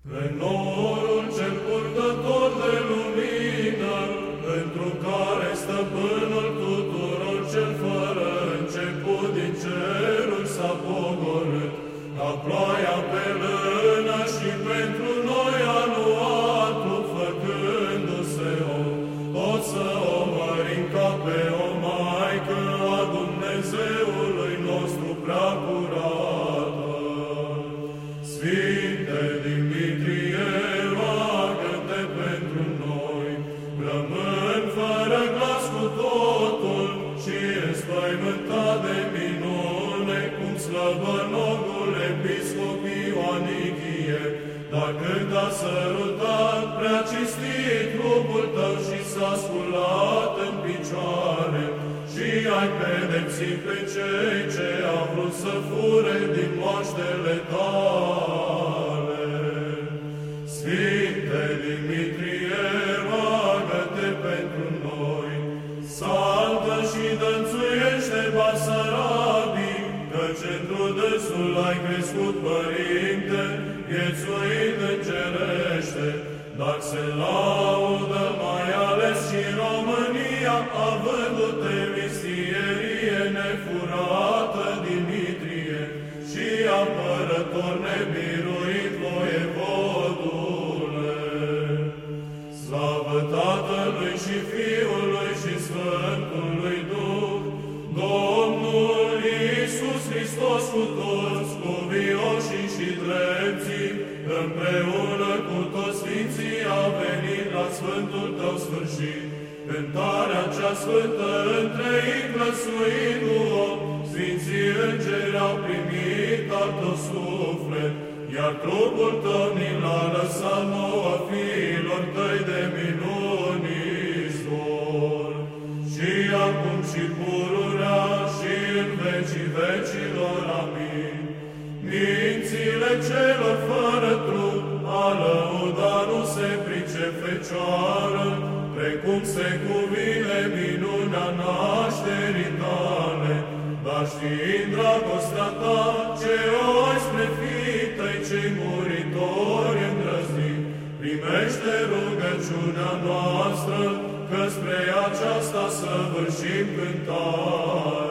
În norul cel purtător de lumină, pentru care stăpânul tuturor cel fără început din cerul s-a pogorât, ca ploaia pe lână și pentru noi a luat trup făcându-se om, tot să o mărim ca pe o Maică a Dumnezeului nostru prea curată. Sfinte Dimitrie, roagă-te pentru noi, rămân fără glas cu totul și înspăimântat de minune, cum slăbănogul episcop Ioanichie, dar când a sărutat prea cinstit trupul tău și s-a sculat în picioare, și ai pedepsit pe cei ce au vrut să fure din moaștele tale. Sfinte Dimitrie, roagă-te pentru noi, saltă și dănțuiește Basarabii, căci într-o dânsul ai crescut, Părinte, viețuind îngerește, dar se laudă mai ales și România, avându-te vistierie nefurată, Dimitrie, și apărător nebiruit, voievodule. Slavă Tatălui și Fiului și Sfântului Duh, Domnul Iisus Hristos cu toți cuvioșii și drepții, împreună cu toți Sfinții a venit la Sfântul tău sfârșit. Cântarea cea sfântă întreit glăsuindu-o, Sfinții Îngeri au primit al tău suflet, iar trupul tău ni l-a lăsat nouă fiilor tăi de minuni izvor. Și acum și pururea și în vecii vecilor, amin. Mințile celor fără trup, a lăuda nu se pricep Fecioară, precum se cuvine minunea nașterii tale, dar știind dragostea ta, ce o ai spre fii tăi cei muritori îndrăznit, primește rugăciunea noastră, că spre aceasta săvârșim cântare.